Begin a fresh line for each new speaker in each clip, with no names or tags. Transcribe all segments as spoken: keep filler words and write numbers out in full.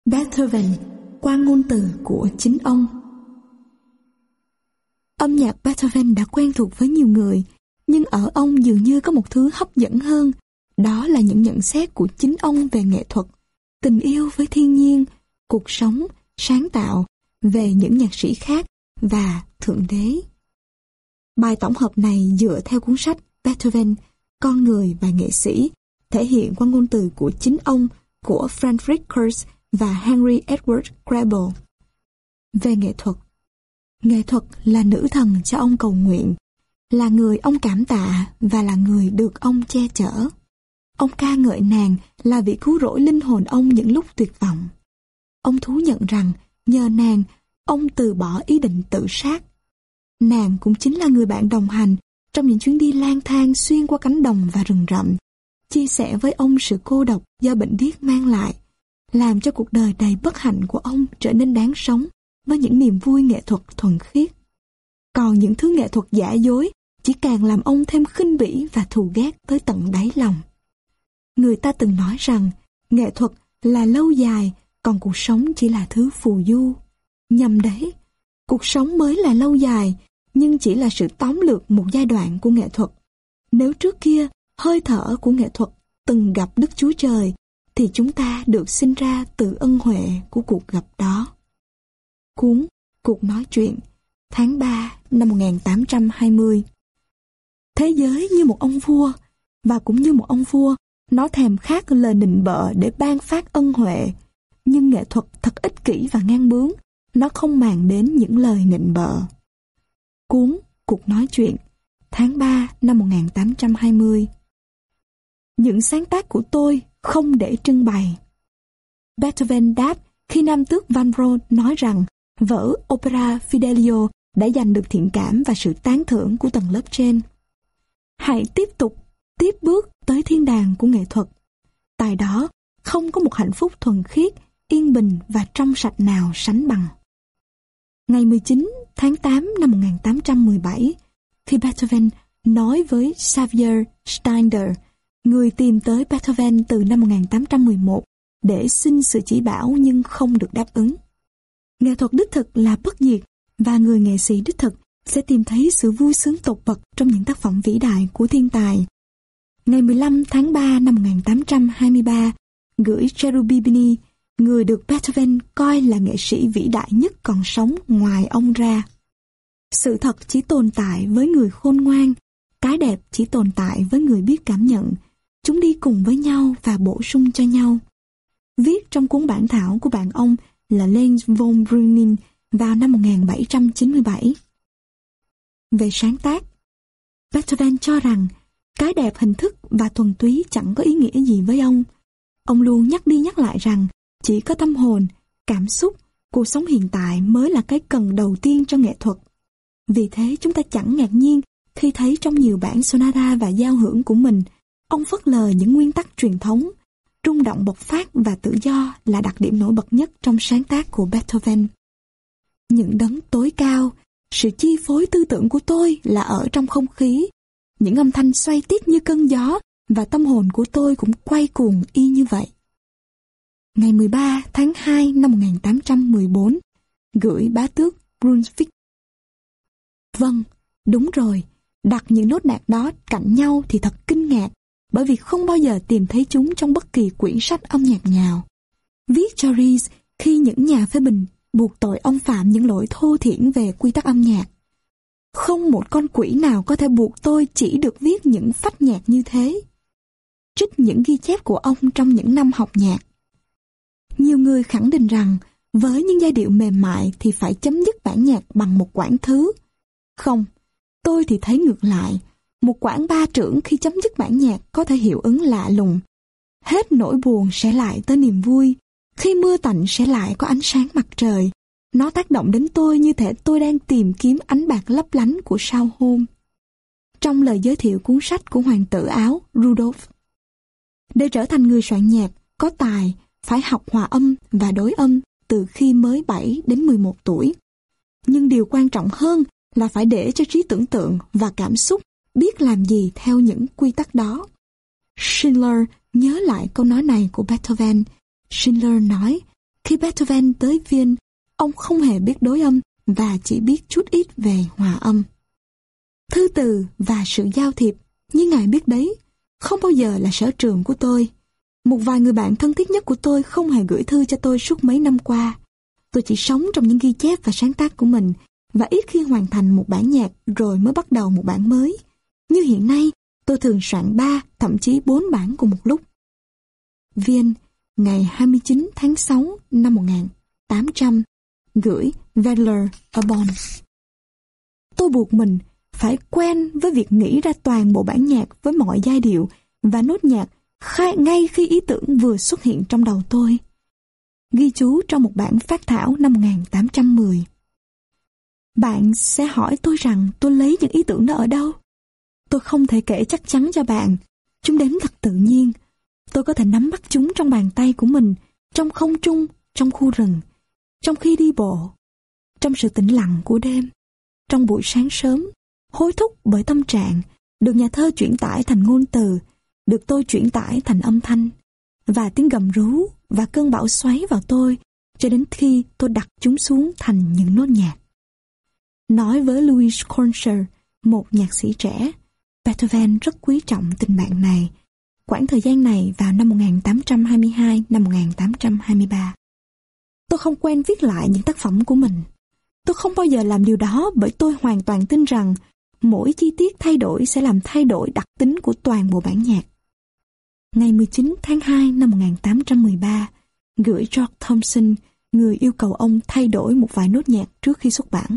Beethoven qua ngôn từ của chính ông. Âm nhạc Beethoven đã quen thuộc với nhiều người, nhưng ở ông dường như có một thứ hấp dẫn hơn, đó là những nhận xét của chính ông về nghệ thuật, tình yêu với thiên nhiên, cuộc sống, sáng tạo, về những nhạc sĩ khác và Thượng Đế. Bài tổng hợp này dựa theo cuốn sách Beethoven, Con người và nghệ sĩ, thể hiện qua ngôn từ của chính ông của Friedrich Kurz và Henry Edward Grebel. Về nghệ thuật, nghệ thuật là nữ thần cho ông cầu nguyện, là người ông cảm tạ và là người được ông che chở. Ông ca ngợi nàng là vị cứu rỗi linh hồn ông những lúc tuyệt vọng. Ông thú nhận rằng nhờ nàng, ông từ bỏ ý định tự sát. Nàng cũng chính là người bạn đồng hành trong những chuyến đi lang thang xuyên qua cánh đồng và rừng rậm, chia sẻ với ông sự cô độc do bệnh điếc mang lại, làm cho cuộc đời đầy bất hạnh của ông trở nên đáng sống với những niềm vui nghệ thuật thuần khiết. Còn những thứ nghệ thuật giả dối chỉ càng làm ông thêm khinh bỉ và thù ghét tới tận đáy lòng. Người ta từng nói rằng nghệ thuật là lâu dài, còn cuộc sống chỉ là thứ phù du. Nhầm đấy, cuộc sống mới là lâu dài, nhưng chỉ là sự tóm lược một giai đoạn của nghệ thuật. Nếu trước kia hơi thở của nghệ thuật từng gặp Đức Chúa Trời, thì chúng ta được sinh ra từ ân huệ của cuộc gặp đó. Cuốn Cuộc nói chuyện, tháng ba năm một nghìn tám trăm hai mươi. Thế giới như một ông vua, và cũng như một ông vua, nó thèm khát lời nịnh bợ để ban phát ân huệ, nhưng nghệ thuật thật ích kỷ và ngang bướng, nó không màng đến những lời nịnh bợ. Cuốn Cuộc nói chuyện, tháng ba năm một nghìn tám trăm hai mươi. Những sáng tác của tôi không để trưng bày. Beethoven đáp khi nam tước Van Brod nói rằng vở opera Fidelio đã giành được thiện cảm và sự tán thưởng của tầng lớp trên. Hãy tiếp tục, tiếp bước tới thiên đàng của nghệ thuật. Tại đó, không có một hạnh phúc thuần khiết, yên bình và trong sạch nào sánh bằng. Ngày mười chín tháng tám năm một nghìn tám trăm mười bảy, khi Beethoven nói với Xavier Steiner, người tìm tới Beethoven từ năm một nghìn tám trăm mười một để xin sự chỉ bảo nhưng không được đáp ứng. Nghệ thuật đích thực là bất diệt, và người nghệ sĩ đích thực sẽ tìm thấy sự vui sướng tột bậc trong những tác phẩm vĩ đại của thiên tài. Ngày mười lăm tháng ba năm một nghìn tám trăm hai mươi ba, gửi Cherubini, người được Beethoven coi là nghệ sĩ vĩ đại nhất còn sống ngoài ông ra. Sự thật chỉ tồn tại với người khôn ngoan, cái đẹp chỉ tồn tại với người biết cảm nhận. Chúng đi cùng với nhau và bổ sung cho nhau. Viết trong cuốn bản thảo của bạn ông là Lenz von Brüning vào năm một nghìn bảy trăm chín mươi bảy. Về sáng tác, Beethoven cho rằng cái đẹp hình thức và thuần túy chẳng có ý nghĩa gì với ông. Ông luôn nhắc đi nhắc lại rằng chỉ có tâm hồn, cảm xúc, cuộc sống hiện tại mới là cái cần đầu tiên cho nghệ thuật. Vì thế chúng ta chẳng ngạc nhiên khi thấy trong nhiều bản sonata và giao hưởng của mình, ông phớt lờ những nguyên tắc truyền thống. Rung động bộc phát và tự do là đặc điểm nổi bật nhất trong sáng tác của Beethoven. Những đấng tối cao, sự chi phối tư tưởng của tôi là ở trong không khí. Những âm thanh xoay tít như cơn gió và tâm hồn của tôi cũng quay cuồng y như vậy. Ngày mười ba tháng hai năm một nghìn tám trăm mười bốn, gửi bá tước Brunswick. Vâng, đúng rồi, đặt những nốt nhạc đó cạnh nhau thì thật kinh ngạc, bởi vì không bao giờ tìm thấy chúng trong bất kỳ quyển sách âm nhạc nào. Viết cho Ries khi những nhà phê bình buộc tội ông phạm những lỗi thô thiển về quy tắc âm nhạc. Không một con quỷ nào có thể buộc tôi chỉ được viết những phách nhạc như thế. Trích những ghi chép của ông trong những năm học nhạc. Nhiều người khẳng định rằng với những giai điệu mềm mại thì phải chấm dứt bản nhạc bằng một quãng thứ. Không, tôi thì thấy ngược lại. Một quãng ba trưởng khi chấm dứt bản nhạc có thể hiệu ứng lạ lùng. Hết nỗi buồn sẽ lại tới niềm vui. Khi mưa tạnh sẽ lại có ánh sáng mặt trời. Nó tác động đến tôi như thể tôi đang tìm kiếm ánh bạc lấp lánh của sao hôm. Trong lời giới thiệu cuốn sách của hoàng tử Áo Rudolf. Để trở thành người soạn nhạc có tài, phải học hòa âm và đối âm từ khi mới bảy đến mười một tuổi. Nhưng điều quan trọng hơn là phải để cho trí tưởng tượng và cảm xúc biết làm gì theo những quy tắc đó. Schindler nhớ lại câu nói này của Beethoven. Schindler nói, Khi Beethoven tới Viên, ông không hề biết đối âm và chỉ biết chút ít về hòa âm. Thư từ và sự giao thiệp, như ngài biết đấy, không bao giờ là sở trường của tôi. Một vài người bạn thân thiết nhất của tôi không hề gửi thư cho tôi suốt mấy năm qua. Tôi chỉ sống trong những ghi chép và sáng tác của mình, và ít khi hoàn thành một bản nhạc rồi mới bắt đầu một bản mới. Như hiện nay, tôi thường soạn ba, thậm chí bốn bản cùng một lúc. Viên, ngày hai mươi chín tháng sáu năm một nghìn tám trăm, gửi Wedler ở Bonn. Tôi buộc mình phải quen với việc nghĩ ra toàn bộ bản nhạc với mọi giai điệu và nốt nhạc khai, ngay khi ý tưởng vừa xuất hiện trong đầu tôi. Ghi chú trong một bản phác thảo năm một nghìn tám trăm mười. Bạn sẽ hỏi tôi rằng tôi lấy những ý tưởng đó ở đâu? Tôi không thể kể chắc chắn cho bạn. Chúng đến thật tự nhiên. Tôi có thể nắm bắt chúng trong bàn tay của mình, trong không trung, trong khu rừng, trong khi đi bộ, trong sự tĩnh lặng của đêm, trong buổi sáng sớm, hối thúc bởi tâm trạng, được nhà thơ chuyển tải thành ngôn từ, được tôi chuyển tải thành âm thanh, và tiếng gầm rú và cơn bão xoáy vào tôi, cho đến khi tôi đặt chúng xuống thành những nốt nhạc. Nói với Louis Concher, một nhạc sĩ trẻ, Beethoven rất quý trọng tình bạn này. Quãng thời gian này vào năm một nghìn tám trăm hai mươi hai, năm một nghìn tám trăm hai mươi ba. Tôi không quen viết lại những tác phẩm của mình. Tôi không bao giờ làm điều đó bởi tôi hoàn toàn tin rằng mỗi chi tiết thay đổi sẽ làm thay đổi đặc tính của toàn bộ bản nhạc. Ngày mười chín tháng hai năm một nghìn tám trăm mười ba, gửi George Thomson, người yêu cầu ông thay đổi một vài nốt nhạc trước khi xuất bản.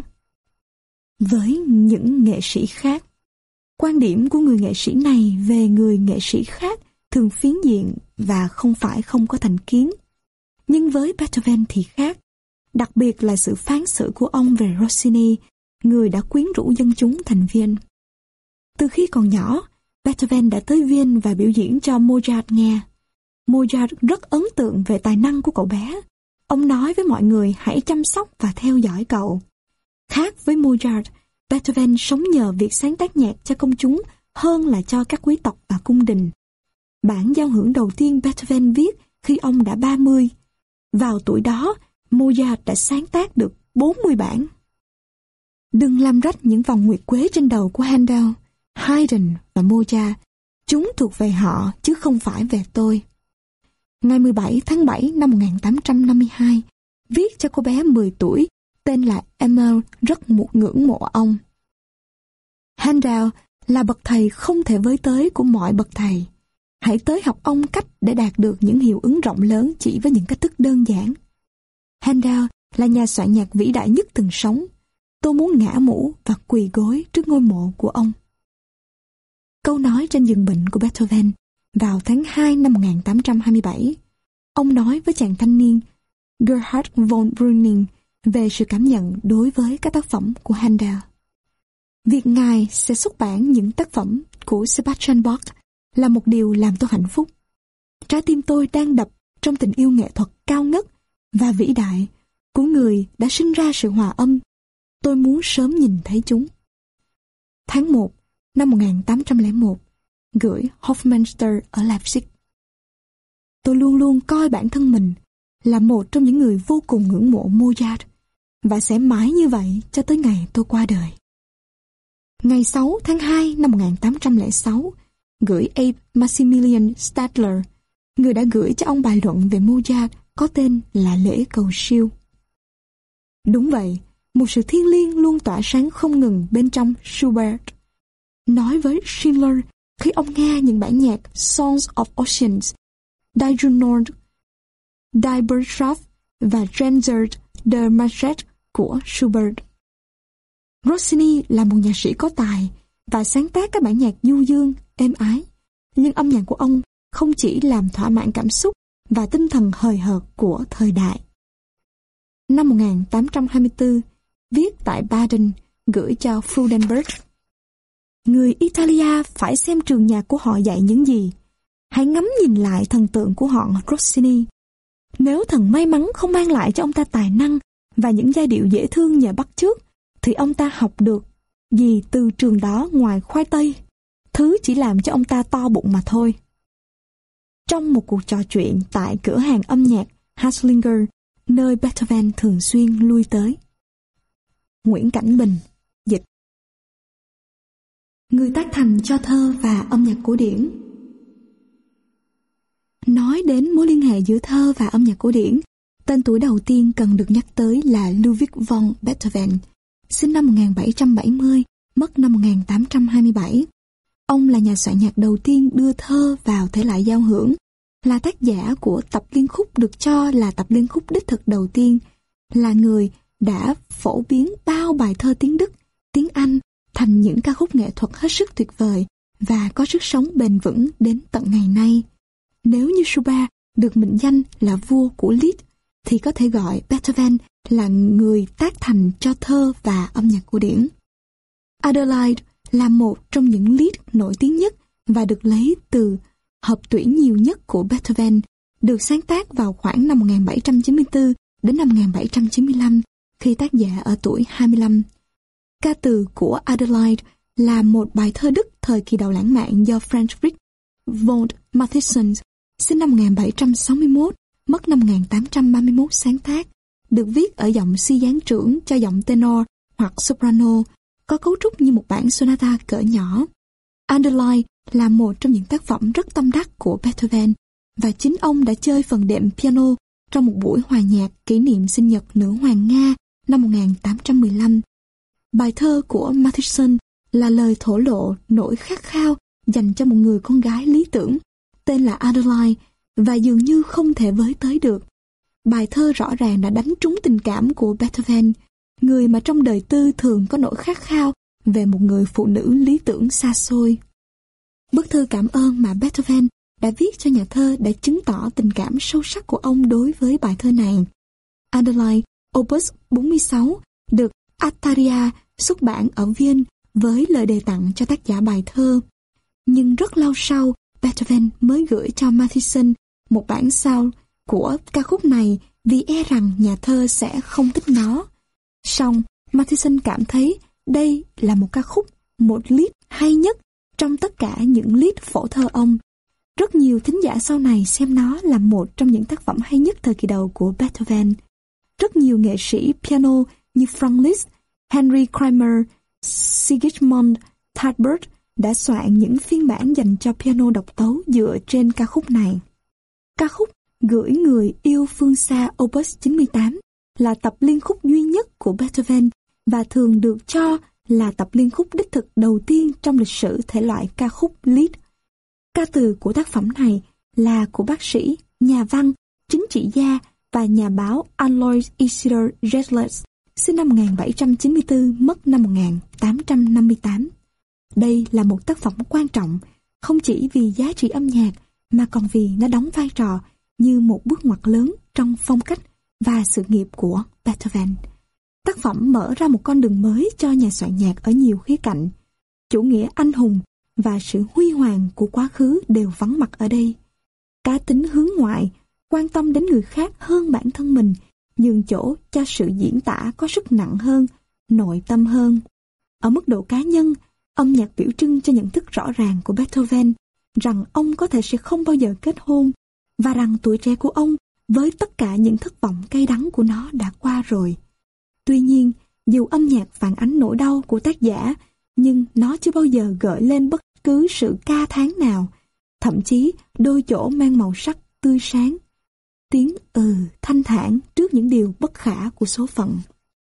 Với những nghệ sĩ khác, quan điểm của người nghệ sĩ này về người nghệ sĩ khác thường phiến diện và không phải không có thành kiến. Nhưng với Beethoven thì khác, đặc biệt là sự phán xử của ông về Rossini, người đã quyến rũ dân chúng thành Viên. Từ khi còn nhỏ, Beethoven đã tới Viên và biểu diễn cho Mozart nghe. Mozart rất ấn tượng về tài năng của cậu bé. Ông nói với mọi người hãy chăm sóc và theo dõi cậu. Khác với Mozart, Beethoven sống nhờ việc sáng tác nhạc cho công chúng hơn là cho các quý tộc và cung đình. Bản giao hưởng đầu tiên Beethoven viết khi ông đã ba mươi. Vào tuổi đó, Mozart đã sáng tác được bốn mươi bản. Đừng làm rách những vòng nguyệt quế trên đầu của Handel, Haydn và Mozart. Chúng thuộc về họ chứ không phải về tôi. Ngày mười bảy tháng bảy năm một nghìn tám trăm năm mươi hai, viết cho cô bé mười tuổi, tên là Emil, rất một ngưỡng mộ ông. Handel là bậc thầy không thể với tới của mọi bậc thầy. Hãy tới học ông cách để đạt được những hiệu ứng rộng lớn chỉ với những cách thức đơn giản. Handel là nhà soạn nhạc vĩ đại nhất từng sống. Tôi muốn ngã mũ và quỳ gối trước ngôi mộ của ông. Câu nói trên giường bệnh của Beethoven vào tháng hai năm một nghìn tám trăm hai mươi bảy. Ông nói với chàng thanh niên Gerhard von Brüning về sự cảm nhận đối với các tác phẩm của Handel. Việc ngài sẽ xuất bản những tác phẩm của Sebastian Bach là một điều làm tôi hạnh phúc. Trái tim tôi đang đập trong tình yêu nghệ thuật cao ngất và vĩ đại của người đã sinh ra sự hòa âm. Tôi muốn sớm nhìn thấy chúng. Tháng một năm một nghìn tám trăm lẻ một, gửi Hofmeister ở Leipzig. Tôi luôn luôn coi bản thân mình là một trong những người vô cùng ngưỡng mộ Mozart và sẽ mãi như vậy cho tới ngày tôi qua đời. Ngày sáu tháng hai năm một nghìn tám trăm lẻ sáu, gửi Abe Maximilian Stadler, người đã gửi cho ông bài luận về Mozart có tên là Lễ Cầu Siêu. Đúng vậy, một sự thiêng liêng luôn tỏa sáng không ngừng bên trong Schubert. Nói với Schiller khi ông nghe những bản nhạc Songs of Oceans, Die Junord, Die Botschaft và Trenzer der Marsche của Schubert. Rossini là một nhạc sĩ có tài và sáng tác các bản nhạc du dương, êm ái, nhưng âm nhạc của ông không chỉ làm thỏa mãn cảm xúc và tinh thần hời hợt của thời đại. Năm một nghìn tám trăm hai mươi tư, viết tại Baden, gửi cho Freudenberg. Người Italia phải xem trường nhạc của họ dạy những gì. Hãy ngắm nhìn lại thần tượng của họ Rossini. Nếu thần may mắn không mang lại cho ông ta tài năng và những giai điệu dễ thương nhờ bắt chước, thì ông ta học được gì từ trường đó ngoài khoai tây, thứ chỉ làm cho ông ta to bụng mà thôi. Trong một cuộc trò chuyện tại cửa hàng âm nhạc Haslinger nơi Beethoven thường xuyên lui tới. Nguyễn Cảnh Bình, dịch. Người tác thành cho thơ và âm nhạc cổ điển. Nói đến mối liên hệ giữa thơ và âm nhạc cổ điển, tên tuổi đầu tiên cần được nhắc tới là Ludwig von Beethoven, sinh năm một nghìn bảy trăm bảy mươi, mất năm một nghìn tám trăm hai mươi bảy. Ông là nhà soạn nhạc đầu tiên đưa thơ vào thể loại giao hưởng, là tác giả của tập liên khúc được cho là tập liên khúc đích thực đầu tiên, là người đã phổ biến bao bài thơ tiếng Đức, tiếng Anh thành những ca khúc nghệ thuật hết sức tuyệt vời và có sức sống bền vững đến tận ngày nay. Nếu như Schubert được mệnh danh là vua của Lied, thì có thể gọi Beethoven là người tác thành cho thơ và âm nhạc cổ điển. Adelaide là một trong những Lied nổi tiếng nhất và được lấy từ hợp tuyển nhiều nhất của Beethoven, được sáng tác vào khoảng năm một nghìn bảy trăm chín mươi tư đến năm một nghìn bảy trăm chín mươi lăm, khi tác giả ở tuổi hai mươi lăm. Ca từ của Adelaide là một bài thơ Đức thời kỳ đầu lãng mạn do Friedrich von Mattheson, sinh năm một nghìn bảy trăm sáu mươi mốt, mất năm một nghìn tám trăm ba mươi mốt sáng tác, được viết ở giọng suy dáng trưởng cho giọng tenor hoặc soprano, có cấu trúc như một bản sonata cỡ nhỏ. Adelaide là một trong những tác phẩm rất tâm đắc của Beethoven, và chính ông đã chơi phần đệm piano trong một buổi hòa nhạc kỷ niệm sinh nhật nữ hoàng Nga năm một nghìn tám trăm mười lăm. Bài thơ của Mattheson là lời thổ lộ nỗi khát khao dành cho một người con gái lý tưởng tên là Adelaide và dường như không thể với tới được. Bài thơ rõ ràng đã đánh trúng tình cảm của Beethoven, người mà trong đời tư thường có nỗi khát khao về một người phụ nữ lý tưởng xa xôi. Bức thư cảm ơn mà Beethoven đã viết cho nhà thơ đã chứng tỏ tình cảm sâu sắc của ông đối với bài thơ này. Adelaide, Opus bốn mươi sáu, được Attaria xuất bản ở Viên với lời đề tặng cho tác giả bài thơ. Nhưng rất lâu sau, Beethoven mới gửi cho Mattheson một bản sao của ca khúc này vì e rằng nhà thơ sẽ không thích nó. Song, Mattheson cảm thấy đây là một ca khúc, một Lied hay nhất trong tất cả những Lied phổ thơ ông. Rất nhiều thính giả sau này xem nó là một trong những tác phẩm hay nhất thời kỳ đầu của Beethoven. Rất nhiều nghệ sĩ piano như Franz Liszt, Henry Kramer, Sigismund Thalbert đã soạn những phiên bản dành cho piano độc tấu dựa trên ca khúc này. Ca khúc Gửi người yêu phương xa Opus chín mươi tám là tập liên khúc duy nhất của Beethoven và thường được cho là tập liên khúc đích thực đầu tiên trong lịch sử thể loại ca khúc Lied. Ca từ của tác phẩm này là của bác sĩ, nhà văn, chính trị gia và nhà báo Alois Isidor Getzler, sinh năm một nghìn bảy trăm chín mươi tư, mất năm một nghìn tám trăm năm mươi tám. Đây là một tác phẩm quan trọng, không chỉ vì giá trị âm nhạc, mà còn vì nó đóng vai trò như một bước ngoặt lớn trong phong cách và sự nghiệp của Beethoven. Tác phẩm mở ra một con đường mới cho nhà soạn nhạc ở nhiều khía cạnh. Chủ nghĩa anh hùng và sự huy hoàng của quá khứ đều vắng mặt ở đây. Cá tính hướng ngoại, quan tâm đến người khác hơn bản thân mình, nhường chỗ cho sự diễn tả có sức nặng hơn, nội tâm hơn. Ở mức độ cá nhân, âm nhạc biểu trưng cho nhận thức rõ ràng của Beethoven rằng ông có thể sẽ không bao giờ kết hôn, và rằng tuổi trẻ của ông với tất cả những thất vọng cay đắng của nó đã qua rồi. Tuy nhiên, dù âm nhạc phản ánh nỗi đau của tác giả, nhưng nó chưa bao giờ gợi lên bất cứ sự ca thán nào, thậm chí đôi chỗ mang màu sắc tươi sáng, tiếng ừ thanh thản trước những điều bất khả của số phận.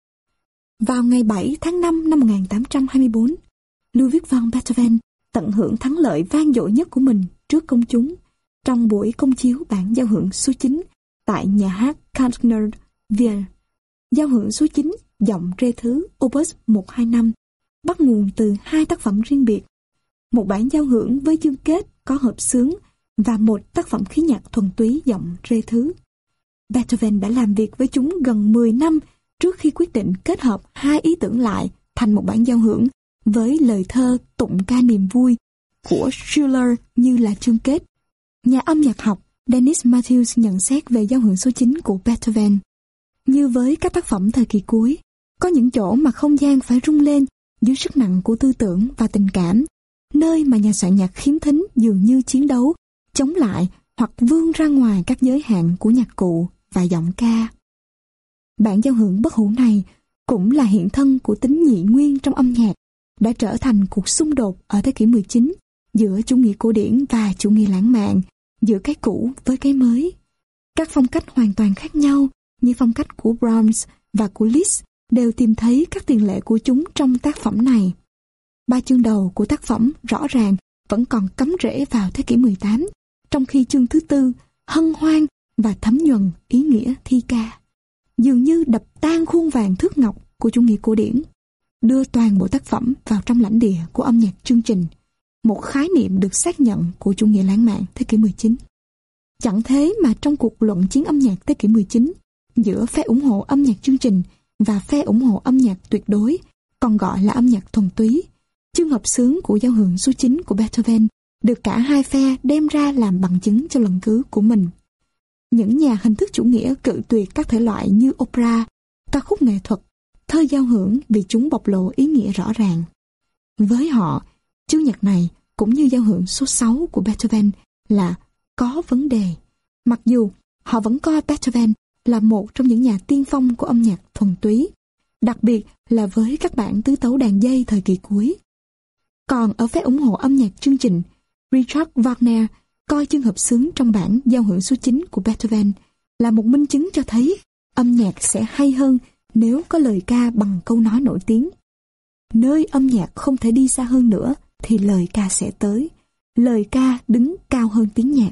Vào ngày bảy tháng năm năm một nghìn tám trăm hai mươi tư, Ludwig van Beethoven tận hưởng thắng lợi vang dội nhất của mình trước công chúng trong buổi công chiếu bản giao hưởng số chín tại nhà hát Kantner, Vienna. Giao hưởng số chín giọng rê thứ Opus một trăm hai mươi lăm bắt nguồn từ hai tác phẩm riêng biệt, một bản giao hưởng với chương kết có hợp xướng và một tác phẩm khí nhạc thuần túy giọng rê thứ. Beethoven đã làm việc với chúng gần mười năm trước khi quyết định kết hợp hai ý tưởng lại thành một bản giao hưởng với lời thơ tụng ca niềm vui của Schiller như là chương kết. Nhà âm nhạc học Dennis Matthews nhận xét về giao hưởng số chín của Beethoven: như với các tác phẩm thời kỳ cuối, có những chỗ mà không gian phải rung lên dưới sức nặng của tư tưởng và tình cảm, nơi mà nhà soạn nhạc khiếm thính dường như chiến đấu, chống lại hoặc vươn ra ngoài các giới hạn của nhạc cụ và giọng ca. Bản giao hưởng bất hủ này cũng là hiện thân của tính nhị nguyên trong âm nhạc, đã trở thành cuộc xung đột ở thế kỷ mười chín giữa chủ nghĩa cổ điển và chủ nghĩa lãng mạn, giữa cái cũ với cái mới. Các phong cách hoàn toàn khác nhau như phong cách của Brahms và của Liszt đều tìm thấy các tiền lệ của chúng trong tác phẩm này. Ba chương đầu của tác phẩm rõ ràng vẫn còn cắm rễ vào thế kỷ mười tám, trong khi chương thứ tư hân hoan và thấm nhuần ý nghĩa thi ca, dường như đập tan khuôn vàng thước ngọc của chủ nghĩa cổ điển, đưa toàn bộ tác phẩm vào trong lãnh địa của âm nhạc chương trình, một khái niệm được xác nhận của chủ nghĩa lãng mạn thế kỷ mười chín. Chẳng thế mà trong cuộc luận chiến âm nhạc thế kỷ mười chín, giữa phe ủng hộ âm nhạc chương trình và phe ủng hộ âm nhạc tuyệt đối, còn gọi là âm nhạc thuần túy, chương hợp xướng của giao hưởng số chín của Beethoven được cả hai phe đem ra làm bằng chứng cho luận cứ của mình. Những nhà hình thức chủ nghĩa cự tuyệt các thể loại như opera, ca khúc nghệ thuật, thơ giao hưởng vì chúng bộc lộ ý nghĩa rõ ràng. Với họ, chương nhạc này cũng như giao hưởng số sáu của Beethoven là có vấn đề, mặc dù họ vẫn coi Beethoven là một trong những nhà tiên phong của âm nhạc thuần túy, đặc biệt là với các bản tứ tấu đàn dây thời kỳ cuối. Còn ở phe ủng hộ âm nhạc chương trình, Richard Wagner coi chương hợp xướng trong bản giao hưởng số chín của Beethoven là một minh chứng cho thấy âm nhạc sẽ hay hơn nếu có lời ca bằng câu nói nổi tiếng. Nơi âm nhạc không thể đi xa hơn nữa thì lời ca sẽ tới. Lời ca đứng cao hơn tiếng nhạc.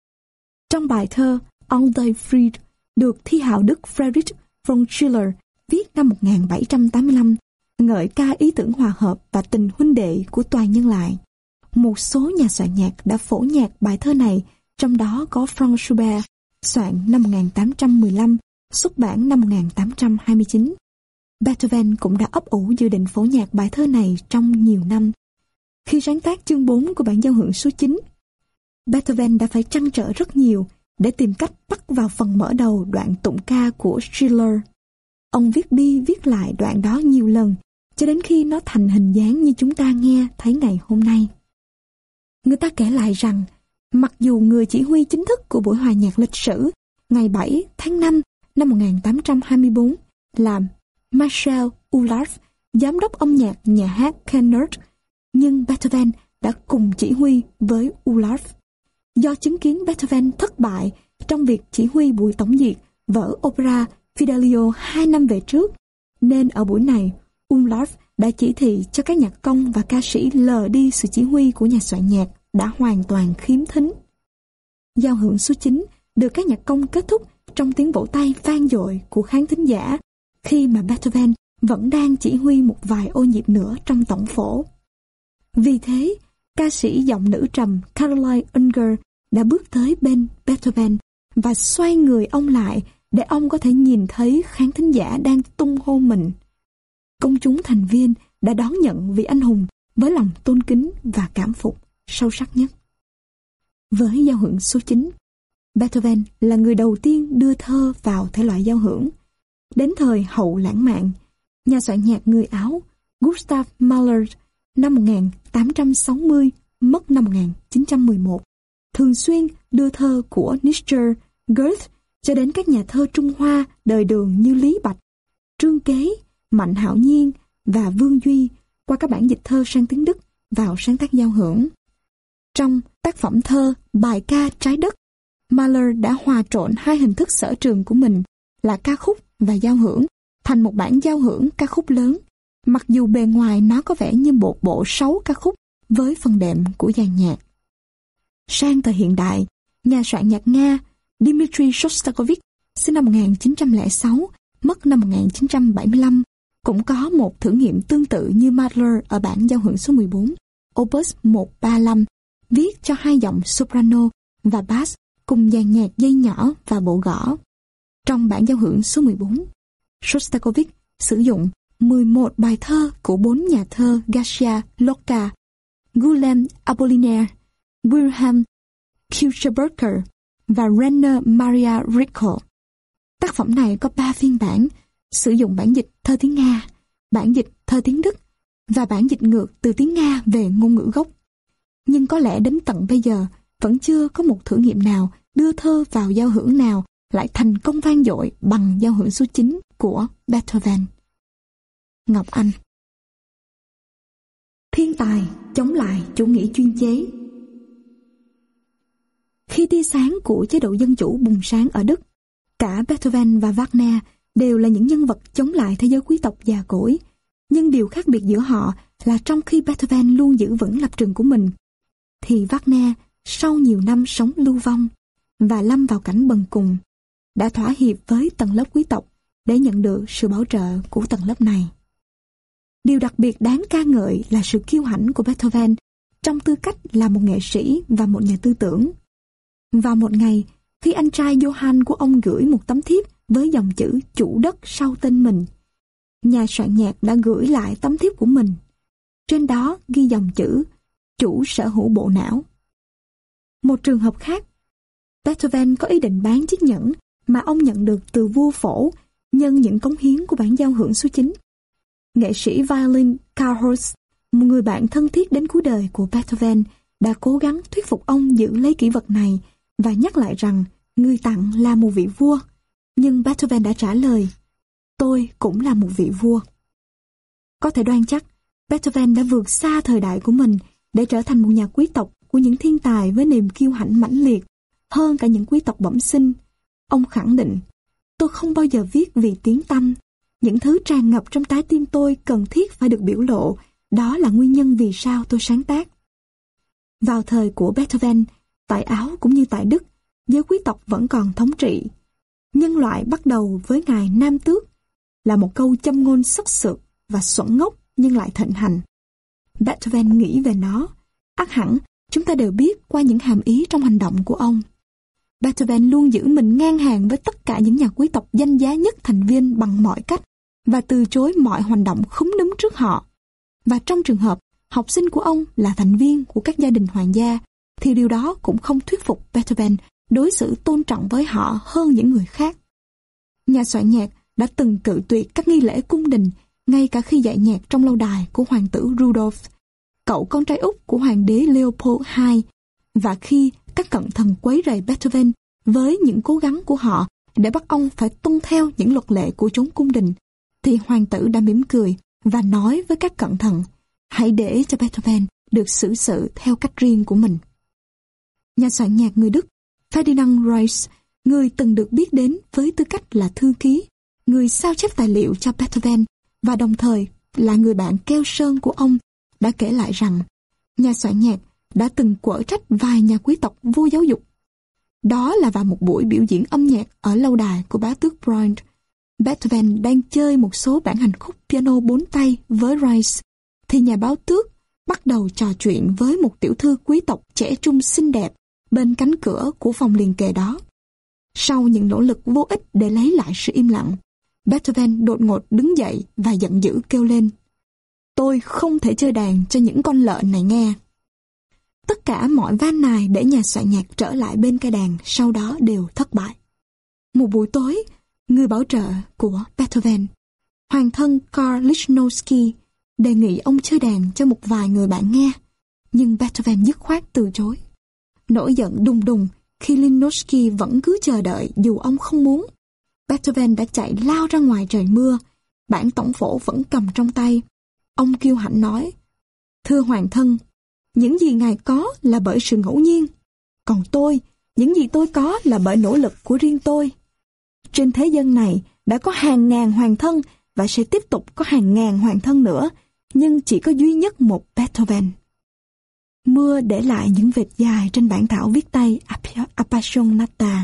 Trong bài thơ All Day Fried được thi hào Đức Friedrich von Schiller viết năm một nghìn bảy trăm tám mươi lăm, ngợi ca ý tưởng hòa hợp và tình huynh đệ của toàn nhân loại. Một số nhà soạn nhạc đã phổ nhạc bài thơ này, trong đó có Franz Schubert, soạn năm một nghìn tám trăm mười lăm, xuất bản năm một nghìn tám trăm hai mươi chín. Beethoven cũng đã ấp ủ dự định phổ nhạc bài thơ này trong nhiều năm. Khi sáng tác chương bốn của bản giao hưởng số chín, Beethoven đã phải trăn trở rất nhiều để tìm cách bắt vào phần mở đầu đoạn tụng ca của Schiller. Ông viết đi viết lại đoạn đó nhiều lần, cho đến khi nó thành hình dáng như chúng ta nghe thấy ngày hôm nay. Người ta kể lại rằng, mặc dù người chỉ huy chính thức của buổi hòa nhạc lịch sử ngày bảy tháng năm năm một nghìn tám trăm hai mươi bốn là Marcel Ullaf, giám đốc âm nhạc nhà hát Kennert, nhưng Beethoven đã cùng chỉ huy với Ullaf. Do chứng kiến Beethoven thất bại trong việc chỉ huy buổi tổng duyệt vở opera Fidelio hai năm về trước, nên ở buổi này, Ullaf đã chỉ thị cho các nhạc công và ca sĩ lờ đi sự chỉ huy của nhà soạn nhạc đã hoàn toàn khiếm thính. Giao hưởng số chín được các nhạc công kết thúc trong tiếng vỗ tay vang dội của khán thính giả, khi mà Beethoven vẫn đang chỉ huy một vài ô nhịp nữa trong tổng phổ. Vì thế, ca sĩ giọng nữ trầm Caroline Unger đã bước tới bên Beethoven và xoay người ông lại để ông có thể nhìn thấy khán thính giả đang tung hô mình. Công chúng thành viên đã đón nhận vị anh hùng với lòng tôn kính và cảm phục sâu sắc nhất. Với giao hưởng số chín, Beethoven là người đầu tiên đưa thơ vào thể loại giao hưởng. Đến thời hậu lãng mạn, nhà soạn nhạc người Áo Gustav Mahler năm một nghìn tám trăm sáu mươi, mất năm một nghìn chín trăm mười một, thường xuyên đưa thơ của Nietzsche, Goethe cho đến các nhà thơ Trung Hoa đời Đường như Lý Bạch, Trương Kế, Mạnh Hạo Nhiên và Vương Duy qua các bản dịch thơ sang tiếng Đức vào sáng tác giao hưởng. Trong tác phẩm thơ Bài ca trái đất, Mahler đã hòa trộn hai hình thức sở trường của mình là ca khúc và giao hưởng thành một bản giao hưởng ca khúc lớn, mặc dù bề ngoài nó có vẻ như một bộ sáu ca khúc với phần đệm của dàn nhạc. Sang thời hiện đại, nhà soạn nhạc Nga Dmitri Shostakovich sinh năm một nghìn chín trăm lẻ sáu, mất năm một nghìn chín trăm bảy mươi lăm, cũng có một thử nghiệm tương tự như Mahler ở bản giao hưởng số mười bốn, Opus một ba lăm, viết cho hai giọng soprano và bass cùng dàn nhạc dây nhỏ và bộ gõ. Trong bản giao hưởng số mười bốn, Shostakovich sử dụng mười một bài thơ của bốn nhà thơ Garcia Lorca, Guillaume Apollinaire, Wilhelm Kuchelberger và Rainer Maria Rilke. Tác phẩm này có ba phiên bản, sử dụng bản dịch thơ tiếng Nga, bản dịch thơ tiếng Đức và bản dịch ngược từ tiếng Nga về ngôn ngữ gốc. Nhưng có lẽ đến tận bây giờ vẫn chưa có một thử nghiệm nào đưa thơ vào giao hưởng nào lại thành công vang dội bằng giao hưởng số chín của Beethoven. Ngọc Anh. Thiên tài chống lại chủ nghĩa chuyên chế. Khi tia sáng của chế độ dân chủ bùng sáng ở Đức, cả Beethoven và Wagner đều là những nhân vật chống lại thế giới quý tộc già cỗi. Nhưng điều khác biệt giữa họ là trong khi Beethoven luôn giữ vững lập trường của mình, thì Wagner sau nhiều năm sống lưu vong và lâm vào cảnh bần cùng, đã thỏa hiệp với tầng lớp quý tộc để nhận được sự bảo trợ của tầng lớp này. Điều đặc biệt đáng ca ngợi là sự kiêu hãnh của Beethoven trong tư cách là một nghệ sĩ và một nhà tư tưởng. Vào một ngày, khi anh trai Johann của ông gửi một tấm thiếp với dòng chữ chủ đất sau tên mình, nhà soạn nhạc đã gửi lại tấm thiếp của mình. Trên đó ghi dòng chữ chủ sở hữu bộ não. Một trường hợp khác, Beethoven có ý định bán chiếc nhẫn mà ông nhận được từ vua phổ nhân những cống hiến của bản giao hưởng số chín. Nghệ sĩ violin Karl Horst, một người bạn thân thiết đến cuối đời của Beethoven, đã cố gắng thuyết phục ông giữ lấy kỷ vật này và nhắc lại rằng người tặng là một vị vua. Nhưng Beethoven đã trả lời, tôi cũng là một vị vua. Có thể đoán chắc, Beethoven đã vượt xa thời đại của mình để trở thành một nhà quý tộc của những thiên tài với niềm kiêu hãnh mãnh liệt hơn cả những quý tộc bẩm sinh. Ông khẳng định, tôi không bao giờ viết vì tiếng tăm. Những thứ tràn ngập trong trái tim tôi cần thiết phải được biểu lộ. Đó là nguyên nhân vì sao tôi sáng tác. Vào thời của Beethoven, tại Áo cũng như tại Đức, giới quý tộc vẫn còn thống trị. Nhân loại bắt đầu với ngài Nam Tước là một câu châm ngôn sắc sược và xuẩn ngốc nhưng lại thịnh hành. Beethoven nghĩ về nó, ắt hẳn chúng ta đều biết qua những hàm ý trong hành động của ông. Beethoven luôn giữ mình ngang hàng với tất cả những nhà quý tộc danh giá nhất thành viên bằng mọi cách và từ chối mọi hành động khúm núm trước họ. Và trong trường hợp học sinh của ông là thành viên của các gia đình hoàng gia, thì điều đó cũng không thuyết phục Beethoven đối xử tôn trọng với họ hơn những người khác. Nhà soạn nhạc đã từng cự tuyệt các nghi lễ cung đình ngay cả khi dạy nhạc trong lâu đài của hoàng tử Rudolf, cậu con trai út của hoàng đế Leopold đệ nhị, và khi các cận thần quấy rầy Beethoven với những cố gắng của họ để bắt ông phải tuân theo những luật lệ của chốn cung đình, thì hoàng tử đã mỉm cười và nói với các cận thần, hãy để cho Beethoven được xử sự theo cách riêng của mình. Nhà soạn nhạc người Đức Ferdinand Reis, người từng được biết đến với tư cách là thư ký, người sao chép tài liệu cho Beethoven và đồng thời là người bạn keo sơn của ông, đã kể lại rằng nhà soạn nhạc đã từng quở trách vài nhà quý tộc vô giáo dục. Đó là vào một buổi biểu diễn âm nhạc ở lâu đài của bá tước Brind. Beethoven đang chơi một số bản hành khúc piano bốn tay với Reis, thì nhà báo tước bắt đầu trò chuyện với một tiểu thư quý tộc trẻ trung xinh đẹp bên cánh cửa của phòng liền kề đó. Sau những nỗ lực vô ích để lấy lại sự im lặng, Beethoven đột ngột đứng dậy và giận dữ kêu lên, tôi không thể chơi đàn cho những con lợn này nghe. Tất cả mọi van nài để nhà soạn nhạc trở lại bên cây đàn sau đó đều thất bại. Một buổi tối, người bảo trợ của Beethoven, hoàng thân Karl Lichnowsky, đề nghị ông chơi đàn cho một vài người bạn nghe, nhưng Beethoven dứt khoát từ chối. Nổi giận đùng đùng khi Lichnowsky vẫn cứ chờ đợi dù ông không muốn, Beethoven đã chạy lao ra ngoài trời mưa, bản tổng phổ vẫn cầm trong tay. Ông kiêu hãnh nói, thưa hoàng thân, những gì ngài có là bởi sự ngẫu nhiên, còn tôi, những gì tôi có là bởi nỗ lực của riêng tôi. Trên thế gian này đã có hàng ngàn hoàng thân và sẽ tiếp tục có hàng ngàn hoàng thân nữa, nhưng chỉ có duy nhất một Beethoven. Mưa để lại những vệt dài trên bản thảo viết tay Appassionata.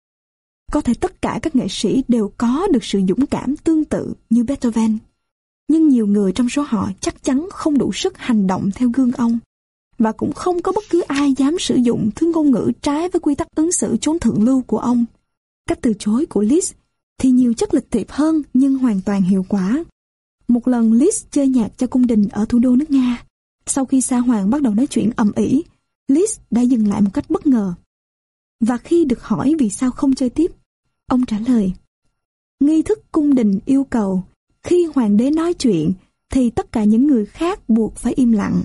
Có thể tất cả các nghệ sĩ đều có được sự dũng cảm tương tự như Beethoven, nhưng nhiều người trong số họ chắc chắn không đủ sức hành động theo gương ông, và cũng không có bất cứ ai dám sử dụng thứ ngôn ngữ trái với quy tắc ứng xử chốn thượng lưu của ông. Cách từ chối của Liszt thì nhiều chất lịch thiệp hơn nhưng hoàn toàn hiệu quả. Một lần Liszt chơi nhạc cho cung đình ở thủ đô nước Nga. Sau khi Sa Hoàng bắt đầu nói chuyện ầm ĩ, Liszt đã dừng lại một cách bất ngờ. Và khi được hỏi vì sao không chơi tiếp, ông trả lời, nghi thức cung đình yêu cầu khi hoàng đế nói chuyện thì tất cả những người khác buộc phải im lặng.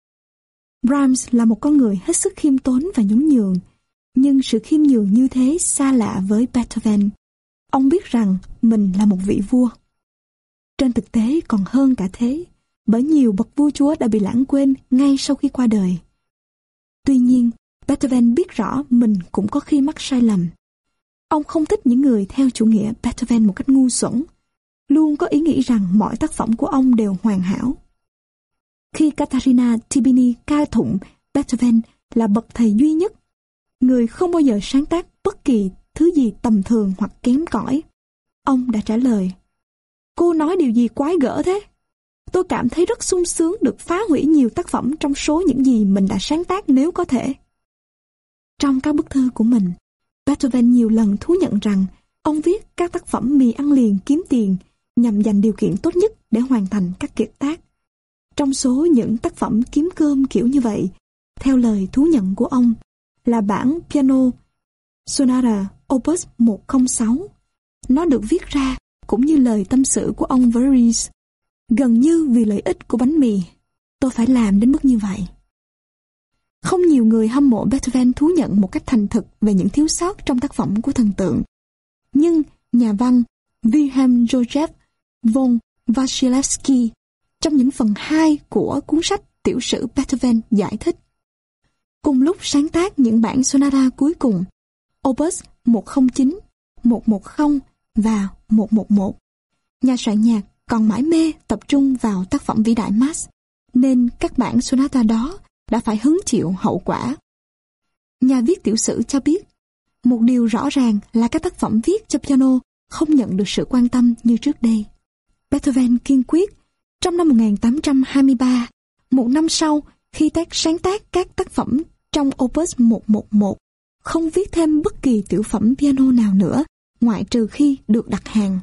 Brahms là một con người hết sức khiêm tốn và nhún nhường, nhưng sự khiêm nhường như thế xa lạ với Beethoven. Ông biết rằng mình là một vị vua. Trên thực tế còn hơn cả thế, bởi nhiều bậc vua chúa đã bị lãng quên ngay sau khi qua đời. Tuy nhiên, Beethoven biết rõ mình cũng có khi mắc sai lầm. Ông không thích những người theo chủ nghĩa Beethoven một cách ngu xuẩn, luôn có ý nghĩ rằng mọi tác phẩm của ông đều hoàn hảo. Khi Katarina Tibini ca tụng Beethoven là bậc thầy duy nhất, người không bao giờ sáng tác bất kỳ thứ gì tầm thường hoặc kém cỏi, ông đã trả lời: "Cô nói điều gì quái gở thế? Tôi cảm thấy rất sung sướng được phá hủy nhiều tác phẩm trong số những gì mình đã sáng tác nếu có thể." Trong các bức thư của mình, Beethoven nhiều lần thú nhận rằng ông viết các tác phẩm mì ăn liền kiếm tiền nhằm dành điều kiện tốt nhất để hoàn thành các kiệt tác. Trong số những tác phẩm kiếm cơm kiểu như vậy, theo lời thú nhận của ông, là bản piano Sonata Opus một không sáu. Nó được viết ra cũng như lời tâm sự của ông với Ries, gần như vì lợi ích của bánh mì. Tôi phải làm đến mức như vậy. Không nhiều người hâm mộ Beethoven thú nhận một cách thành thực về những thiếu sót trong tác phẩm của thần tượng. Nhưng nhà văn Wilhelm Joseph von Wasilewski trong những phần hai của cuốn sách Tiểu sử Beethoven giải thích: cùng lúc sáng tác những bản sonata cuối cùng, Opus một không chín, một một không và một một một, nhà soạn nhạc còn mải mê tập trung vào tác phẩm vĩ đại Mass, nên các bản sonata đó đã phải hứng chịu hậu quả. Nhà viết tiểu sử cho biết, một điều rõ ràng là các tác phẩm viết cho piano không nhận được sự quan tâm như trước đây. Beethoven kiên quyết, trong năm một nghìn tám trăm hai mươi ba, một năm sau khi tác sáng tác các tác phẩm trong Opus một một một, không viết thêm bất kỳ tiểu phẩm piano nào nữa, ngoại trừ khi được đặt hàng.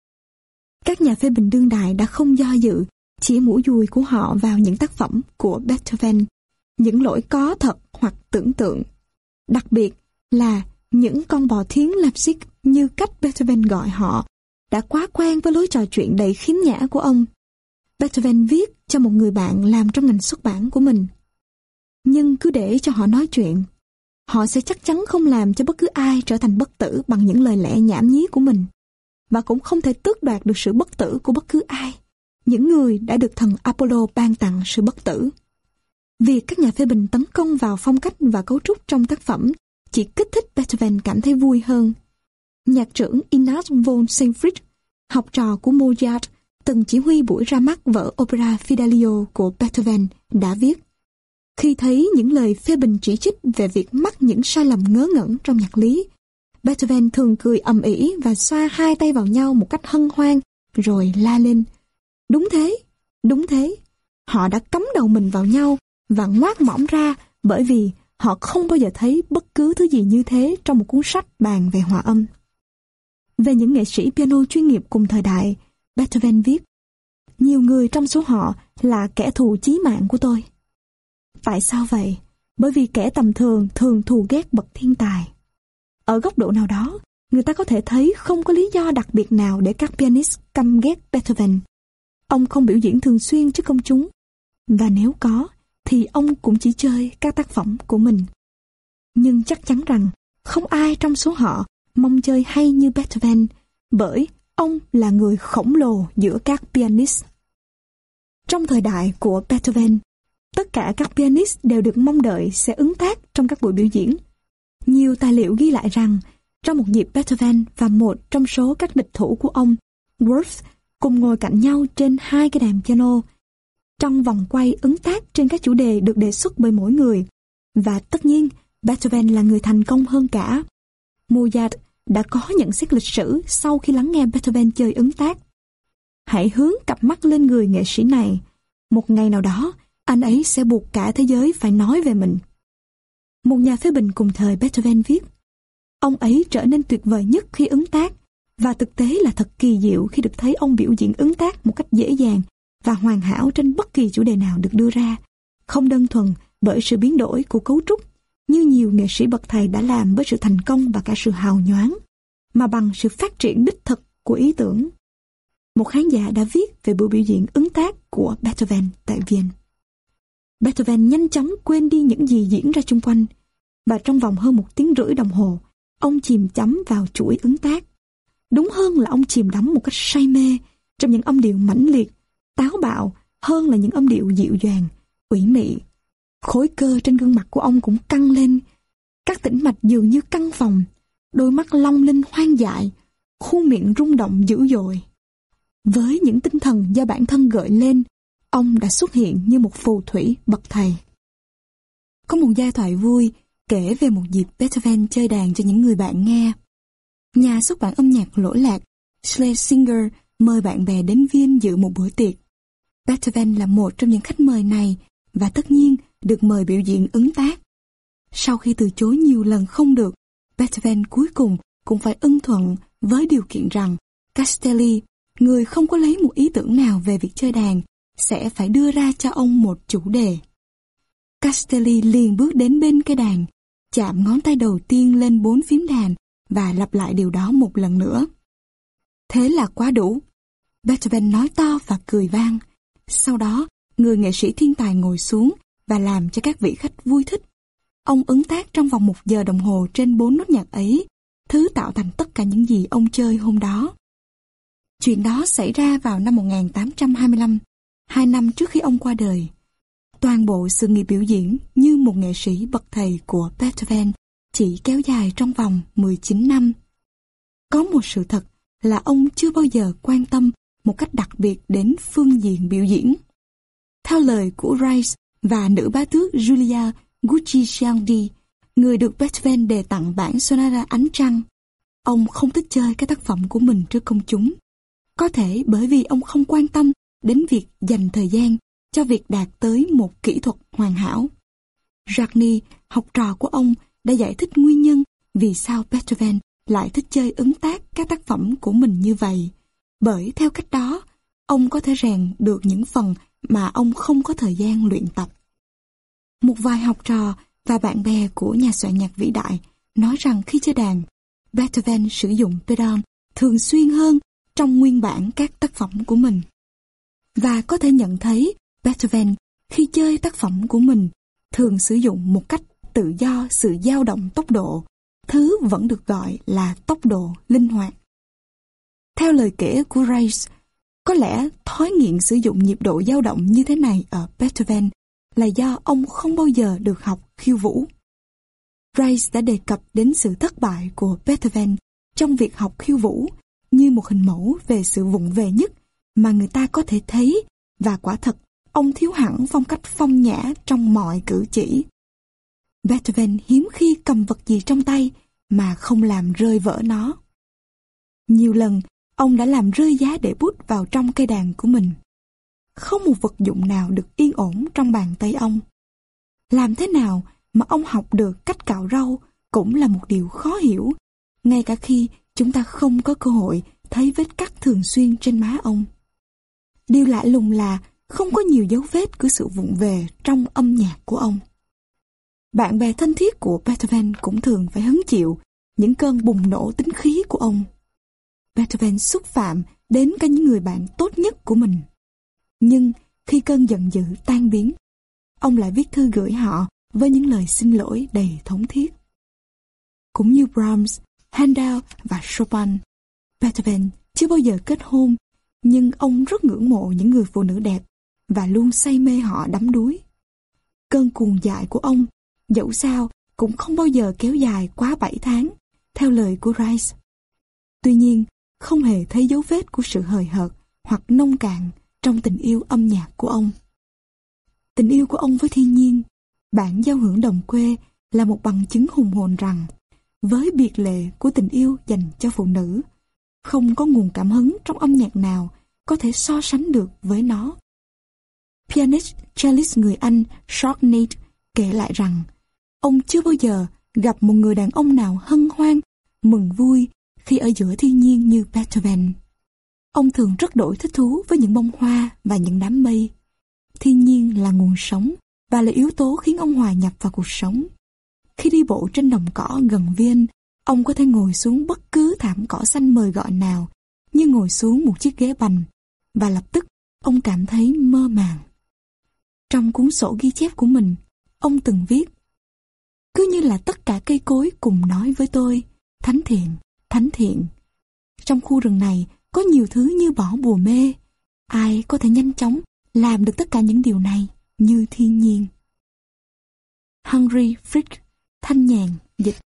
Các nhà phê bình đương đại đã không do dự, chỉ mũi dùi của họ vào những tác phẩm của Beethoven, những lỗi có thật hoặc tưởng tượng. Đặc biệt là những con bò thiến Leipzig, như cách Beethoven gọi họ, đã quá quen với lối trò chuyện đầy khiếm nhã của ông. Beethoven viết cho một người bạn làm trong ngành xuất bản của mình: nhưng cứ để cho họ nói chuyện, họ sẽ chắc chắn không làm cho bất cứ ai trở thành bất tử bằng những lời lẽ nhảm nhí của mình, và cũng không thể tước đoạt được sự bất tử của bất cứ ai, những người đã được thần Apollo ban tặng sự bất tử. Việc các nhà phê bình tấn công vào phong cách và cấu trúc trong tác phẩm chỉ kích thích Beethoven cảm thấy vui hơn. Nhạc trưởng Ignaz von Seyfried, học trò của Mozart, từng chỉ huy buổi ra mắt vở opera Fidelio của Beethoven, đã viết: khi thấy những lời phê bình chỉ trích về việc mắc những sai lầm ngớ ngẩn trong nhạc lý, Beethoven thường cười ầm ĩ và xoa hai tay vào nhau một cách hân hoan, rồi la lên: đúng thế, đúng thế, họ đã cắm đầu mình vào nhau và ngoác mõm ra, bởi vì họ không bao giờ thấy bất cứ thứ gì như thế trong một cuốn sách bàn về hòa âm. Về những nghệ sĩ piano chuyên nghiệp cùng thời đại, Beethoven viết: nhiều người trong số họ là kẻ thù chí mạng của tôi. Tại sao vậy? Bởi vì kẻ tầm thường thường thù ghét bậc thiên tài. Ở góc độ nào đó, người ta có thể thấy không có lý do đặc biệt nào để các pianist căm ghét Beethoven. Ông không biểu diễn thường xuyên trước công chúng, và nếu có, thì ông cũng chỉ chơi các tác phẩm của mình. Nhưng chắc chắn rằng không ai trong số họ mong chơi hay như Beethoven, bởi ông là người khổng lồ giữa các pianist. Trong thời đại của Beethoven, tất cả các pianist đều được mong đợi sẽ ứng tác trong các buổi biểu diễn. Nhiều tài liệu ghi lại rằng, trong một dịp Beethoven và một trong số các địch thủ của ông, Worth, cùng ngồi cạnh nhau trên hai cái đàn piano, trong vòng quay ứng tác trên các chủ đề được đề xuất bởi mỗi người. Và tất nhiên, Beethoven là người thành công hơn cả. Mozart đã có nhận xét lịch sử sau khi lắng nghe Beethoven chơi ứng tác: hãy hướng cặp mắt lên người nghệ sĩ này. Một ngày nào đó, anh ấy sẽ buộc cả thế giới phải nói về mình. Một nhà phê bình cùng thời Beethoven viết: ông ấy trở nên tuyệt vời nhất khi ứng tác, và thực tế là thật kỳ diệu khi được thấy ông biểu diễn ứng tác một cách dễ dàng và hoàn hảo trên bất kỳ chủ đề nào được đưa ra, không đơn thuần bởi sự biến đổi của cấu trúc như nhiều nghệ sĩ bậc thầy đã làm với sự thành công và cả sự hào nhoáng, mà bằng sự phát triển đích thực của ý tưởng. Một khán giả đã viết về buổi biểu diễn ứng tác của Beethoven tại Vienne: Beethoven nhanh chóng quên đi những gì diễn ra chung quanh, và trong vòng hơn một tiếng rưỡi đồng hồ, ông chìm chắm vào chuỗi ứng tác. Đúng hơn là ông chìm đắm một cách say mê trong những âm điệu mãnh liệt, táo bạo hơn là những âm điệu dịu dàng, ủy mị. Khối cơ trên gương mặt của ông cũng căng lên, các tĩnh mạch dường như căng phồng, đôi mắt long linh hoang dại, khuôn miệng rung động dữ dội. Với những tinh thần do bản thân gợi lên, ông đã xuất hiện như một phù thủy bậc thầy. Có một giai thoại vui kể về một dịp Beethoven chơi đàn cho những người bạn nghe. Nhà xuất bản âm nhạc lỗi lạc Schlesinger mời bạn bè đến Viên dự một bữa tiệc. Beethoven là một trong những khách mời này và tất nhiên được mời biểu diễn ứng tác. Sau khi từ chối nhiều lần không được, Beethoven cuối cùng cũng phải ưng thuận với điều kiện rằng Castelli, người không có lấy một ý tưởng nào về việc chơi đàn, sẽ phải đưa ra cho ông một chủ đề. Castelli liền bước đến bên cây đàn, chạm ngón tay đầu tiên lên bốn phím đàn và lặp lại điều đó một lần nữa. Thế là quá đủ. Beethoven nói to và cười vang. Sau đó, người nghệ sĩ thiên tài ngồi xuống và làm cho các vị khách vui thích. Ông ứng tác trong vòng một giờ đồng hồ trên bốn nốt nhạc ấy, thứ tạo thành tất cả những gì ông chơi hôm đó. Chuyện đó xảy ra vào năm một nghìn tám trăm hai mươi lăm, hai năm trước khi ông qua đời. Toàn bộ sự nghiệp biểu diễn như một nghệ sĩ bậc thầy của Beethoven chỉ kéo dài trong vòng mười chín năm. Có một sự thật là ông chưa bao giờ quan tâm một cách đặc biệt đến phương diện biểu diễn. Theo lời của Rice và nữ bá tước Giulia Guicciardi, người được Beethoven đề tặng bản Sonata Ánh Trăng, ông không thích chơi các tác phẩm của mình trước công chúng. Có thể bởi vì ông không quan tâm đến việc dành thời gian cho việc đạt tới một kỹ thuật hoàn hảo. Ragni, học trò của ông, đã giải thích nguyên nhân vì sao Beethoven lại thích chơi ứng tác các tác phẩm của mình như vậy. Bởi theo cách đó, ông có thể rèn được những phần mà ông không có thời gian luyện tập. Một vài học trò và bạn bè của nhà soạn nhạc vĩ đại nói rằng khi chơi đàn, Beethoven sử dụng pedal thường xuyên hơn trong nguyên bản các tác phẩm của mình. Và có thể nhận thấy Beethoven khi chơi tác phẩm của mình thường sử dụng một cách tự do sự dao động tốc độ, thứ vẫn được gọi là tốc độ linh hoạt. Theo lời kể của Rice, có lẽ thói nghiện sử dụng nhịp độ dao động như thế này ở Beethoven là do ông không bao giờ được học khiêu vũ. Rice đã đề cập đến sự thất bại của Beethoven trong việc học khiêu vũ như một hình mẫu về sự vụng về nhất mà người ta có thể thấy, và quả thật, ông thiếu hẳn phong cách phong nhã trong mọi cử chỉ. Beethoven hiếm khi cầm vật gì trong tay mà không làm rơi vỡ nó. Nhiều lần, ông đã làm rơi giá để bút vào trong cây đàn của mình. Không một vật dụng nào được yên ổn trong bàn tay ông. Làm thế nào mà ông học được cách cạo râu cũng là một điều khó hiểu, ngay cả khi chúng ta không có cơ hội thấy vết cắt thường xuyên trên má ông. Điều lạ lùng là không có nhiều dấu vết của sự vụng về trong âm nhạc của ông. Bạn bè thân thiết của Beethoven cũng thường phải hứng chịu những cơn bùng nổ tính khí của ông. Beethoven xúc phạm đến cả những người bạn tốt nhất của mình. Nhưng khi cơn giận dữ tan biến, ông lại viết thư gửi họ với những lời xin lỗi đầy thống thiết. Cũng như Brahms, Handel và Chopin, Beethoven chưa bao giờ kết hôn, nhưng ông rất ngưỡng mộ những người phụ nữ đẹp và luôn say mê họ đắm đuối. Cơn cuồng dại của ông, dẫu sao, cũng không bao giờ kéo dài quá bảy tháng, theo lời của Rice. Tuy nhiên, không hề thấy dấu vết của sự hời hợt hoặc nông cạn trong tình yêu âm nhạc của ông. Tình yêu của ông với thiên nhiên, bản giao hưởng đồng quê, là một bằng chứng hùng hồn rằng, với biệt lệ của tình yêu dành cho phụ nữ, không có nguồn cảm hứng trong âm nhạc nào có thể so sánh được với nó. Pianist cellist người Anh Shortney kể lại rằng, ông chưa bao giờ gặp một người đàn ông nào hân hoan, mừng vui khi ở giữa thiên nhiên như Beethoven. Ông thường rất đổi thích thú với những bông hoa và những đám mây. Thiên nhiên là nguồn sống và là yếu tố khiến ông hòa nhập vào cuộc sống. Khi đi bộ trên đồng cỏ gần Viên, ông có thể ngồi xuống bất cứ thảm cỏ xanh mời gọi nào, như ngồi xuống một chiếc ghế bành, và lập tức ông cảm thấy mơ màng. Trong cuốn sổ ghi chép của mình, ông từng viết: cứ như là tất cả cây cối cùng nói với tôi, thánh thiện, thánh thiện. Trong khu rừng này có nhiều thứ như bỏ bùa mê. Ai có thể nhanh chóng làm được tất cả những điều này như thiên nhiên? Henry Frick, Thanh Nhàn, dịch.